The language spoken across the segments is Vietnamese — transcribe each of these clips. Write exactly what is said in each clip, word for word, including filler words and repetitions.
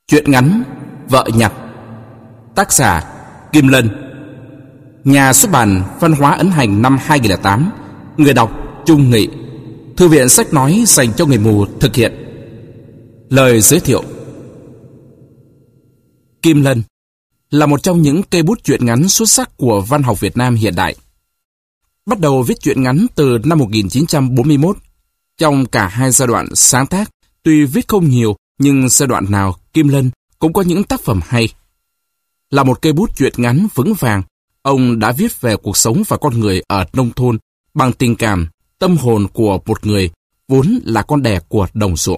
Truyện ngắn Vợ nhặt. Tác giả Kim Lân. Nhà xuất bản Văn hóa Ấn Hành năm hai nghìn lẻ tám. Người đọc Trung Nghị. Thư viện sách nói dành cho người mù thực hiện. Lời giới thiệu: Kim Lân là một trong những cây bút truyện ngắn xuất sắc của văn học Việt Nam hiện đại. Bắt đầu viết truyện ngắn từ năm một nghìn chín trăm bốn mươi mốt. Trong cả hai giai đoạn sáng tác, tuy viết không nhiều, nhưng giai đoạn nào Kim Lân cũng có những tác phẩm hay. Là một cây bút truyện ngắn vững vàng, ông đã viết về cuộc sống và con người ở nông thôn bằng tình cảm, tâm hồn của một người vốn là con đẻ của đồng ruộng.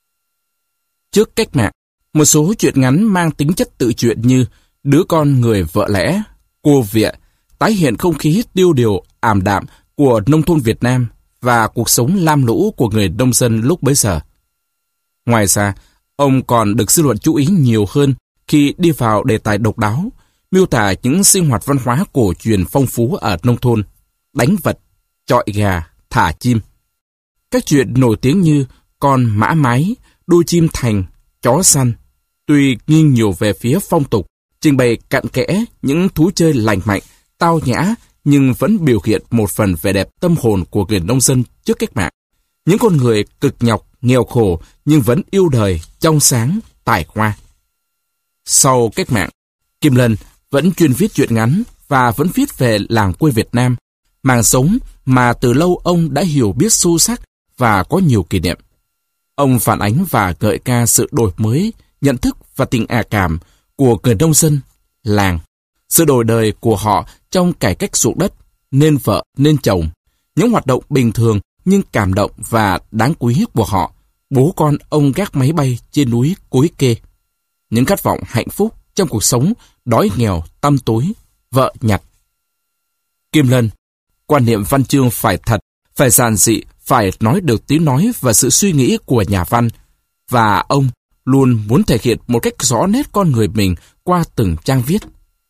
Trước cách mạng, một số truyện ngắn mang tính chất tự truyện như Đứa con người vợ lẽ, Cô Vịa tái hiện không khí tiêu điều ảm đạm của nông thôn Việt Nam và cuộc sống lam lũ của người nông dân lúc bấy giờ. Ngoài ra, ông còn được dư luận chú ý nhiều hơn khi đi vào đề tài độc đáo, miêu tả những sinh hoạt văn hóa cổ truyền phong phú ở nông thôn, đánh vật, chọi gà, thả chim. Các chuyện nổi tiếng như Con mã mái, Đuôi chim thành, Chó săn, tuy nghiêng nhiều về phía phong tục, trình bày cặn kẽ những thú chơi lành mạnh, tao nhã, nhưng vẫn biểu hiện một phần vẻ đẹp tâm hồn của người nông dân trước cách mạng. Những con người cực nhọc, nghèo khổ nhưng vẫn yêu đời, trong sáng, tài hoa. Sau cách mạng, Kim Lân vẫn chuyên viết truyện ngắn và vẫn viết về làng quê Việt Nam, màng sống mà từ lâu ông đã hiểu biết sâu sắc và có nhiều kỷ niệm. Ông phản ánh và ngợi ca sự đổi mới, nhận thức và tình ả cảm của người nông dân, làng, sự đổi đời của họ trong cải cách ruộng đất, nên vợ, nên chồng, những hoạt động bình thường nhưng cảm động và đáng quý của họ, bố con ông gác máy bay trên núi Cối Kê, những khát vọng hạnh phúc trong cuộc sống đói nghèo tăm tối, vợ nhặt. Kim Lân quan niệm văn chương phải thật, phải giản dị, phải nói được tiếng nói và sự suy nghĩ của nhà văn, và ông luôn muốn thể hiện một cách rõ nét con người mình qua từng trang viết.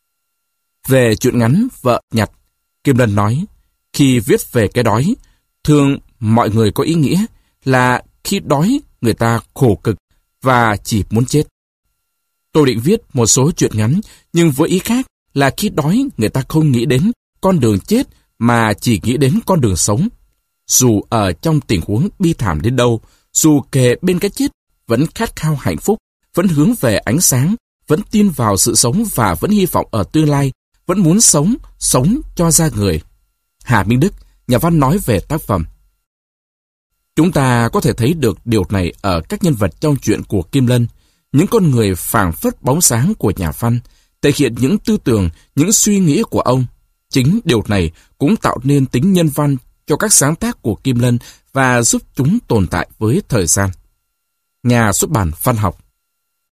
Về truyện ngắn Vợ nhặt, Kim Lân nói, khi viết về cái đói, thường mọi người có ý nghĩa là khi đói người ta khổ cực và chỉ muốn chết. Tôi định viết một số truyện ngắn, nhưng với ý khác là khi đói người ta không nghĩ đến con đường chết mà chỉ nghĩ đến con đường sống. Dù ở trong tình huống bi thảm đến đâu, dù kề bên cái chết, vẫn khát khao hạnh phúc, vẫn hướng về ánh sáng, vẫn tin vào sự sống và vẫn hy vọng ở tương lai, vẫn muốn sống, sống cho ra người. Hà Minh Đức, nhà văn nói về tác phẩm. Chúng ta có thể thấy được điều này ở các nhân vật trong truyện của Kim Lân, những con người phảng phất bóng sáng của nhà văn, thể hiện những tư tưởng, những suy nghĩ của ông. Chính điều này cũng tạo nên tính nhân văn cho các sáng tác của Kim Lân và giúp chúng tồn tại với thời gian. Nhà xuất bản Văn học.